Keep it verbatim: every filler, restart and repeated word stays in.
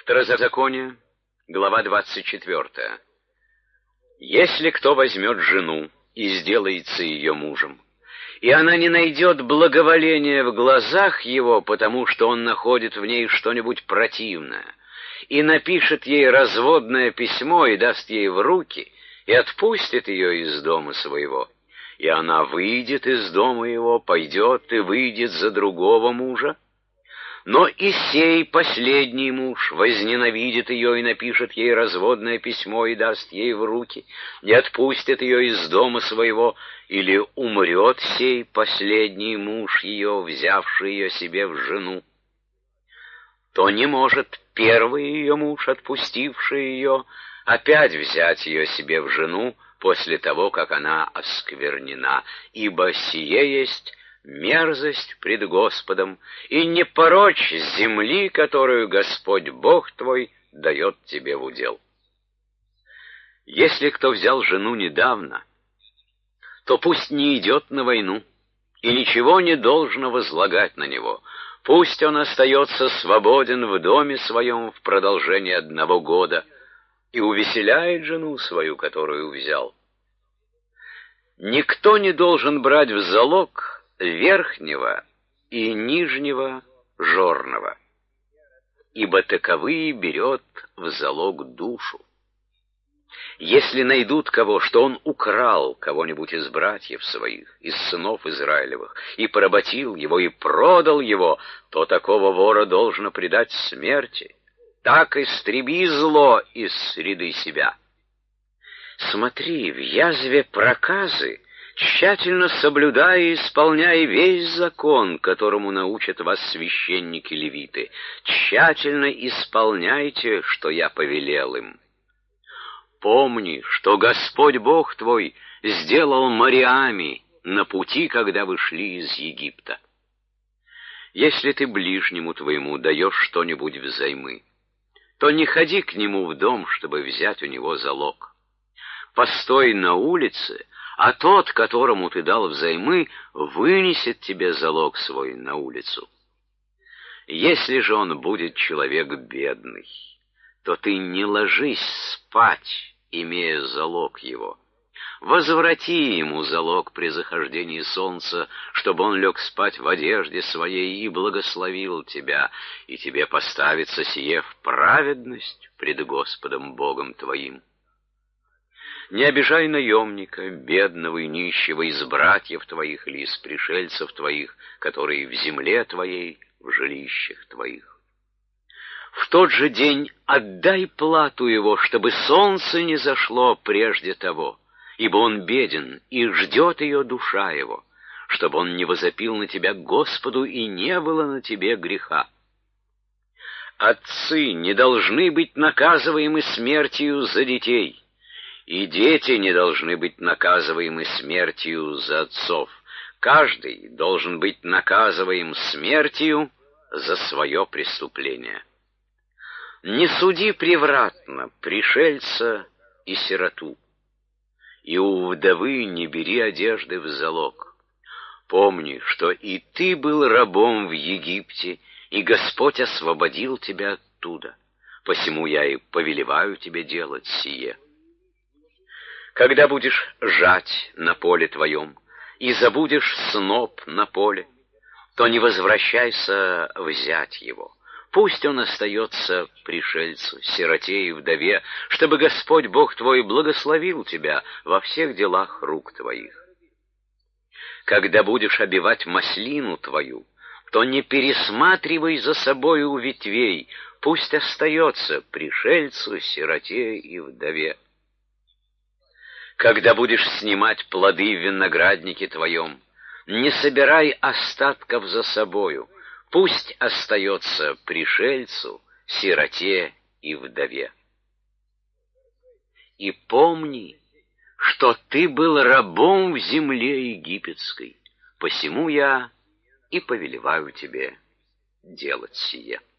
Второзаконие, глава двадцать четвёртая. Если кто возьмет жену и сделается ее мужем, и она не найдет благоволения в глазах его, потому что он находит в ней что-нибудь противное, и напишет ей разводное письмо и даст ей в руки, и отпустит ее из дома своего, и она выйдет из дома его, пойдет и выйдет за другого мужа, но и сей последний муж возненавидит ее и напишет ей разводное письмо и даст ей в руки, и отпустит ее из дома своего, или умрет сей последний муж ее, взявший ее себе в жену, то не может первый ее муж, отпустивший ее, опять взять ее себе в жену после того, как она осквернена, ибо сие есть мерзость пред Господом, и не порочь земли, которую Господь Бог твой дает тебе в удел. Если кто взял жену недавно, то пусть не идет на войну, и ничего не должно возлагать на него. Пусть он остается свободен в доме своем в продолжении одного года и увеселяет жену свою, которую взял. Никто не должен брать в залог верхнего и нижнего жорного, ибо таковые берет в залог душу. Если найдут кого, что он украл кого-нибудь из братьев своих, из сынов Израилевых, и поработил его, и продал его, то такого вора должно предать смерти. Так истреби зло из среды себя. Смотри, в язве проказы тщательно соблюдая и исполняя весь закон, которому научат вас священники-левиты. Тщательно исполняйте, что я повелел им. Помни, что Господь Бог твой сделал морями на пути, когда вы шли из Египта. Если ты ближнему твоему даешь что-нибудь взаймы, то не ходи к нему в дом, чтобы взять у него залог. Постой на улице, а тот, которому ты дал взаймы, вынесет тебе залог свой на улицу. Если же он будет человек бедный, то ты не ложись спать, имея залог его. Возврати ему залог при захождении солнца, чтобы он лег спать в одежде своей и благословил тебя, и тебе поставится сие в праведность пред Господом Богом твоим. Не обижай наемника, бедного и нищего из братьев твоих или из пришельцев твоих, которые в земле твоей, в жилищах твоих. В тот же день отдай плату его, чтобы солнце не зашло прежде того, ибо он беден, и ждет ее душа его, чтобы он не возопил на тебя к Господу, и не было на тебе греха. Отцы не должны быть наказываемы смертью за детей, и дети не должны быть наказываемы смертью за отцов. Каждый должен быть наказываем смертью за свое преступление. Не суди превратно пришельца и сироту, и у вдовы не бери одежды в залог. Помни, что и ты был рабом в Египте, и Господь освободил тебя оттуда. Посему я и повелеваю тебе делать сие. Когда будешь жать на поле твоем и забудешь сноп на поле, то не возвращайся взять его. Пусть он остается пришельцу, сироте и вдове, чтобы Господь Бог твой благословил тебя во всех делах рук твоих. Когда будешь обивать маслину твою, то не пересматривай за собою у ветвей, пусть остается пришельцу, сироте и вдове. Когда будешь снимать плоды в винограднике твоем, не собирай остатков за собою, пусть остается пришельцу, сироте и вдове. И помни, что ты был рабом в земле египетской, посему я и повелеваю тебе делать сие.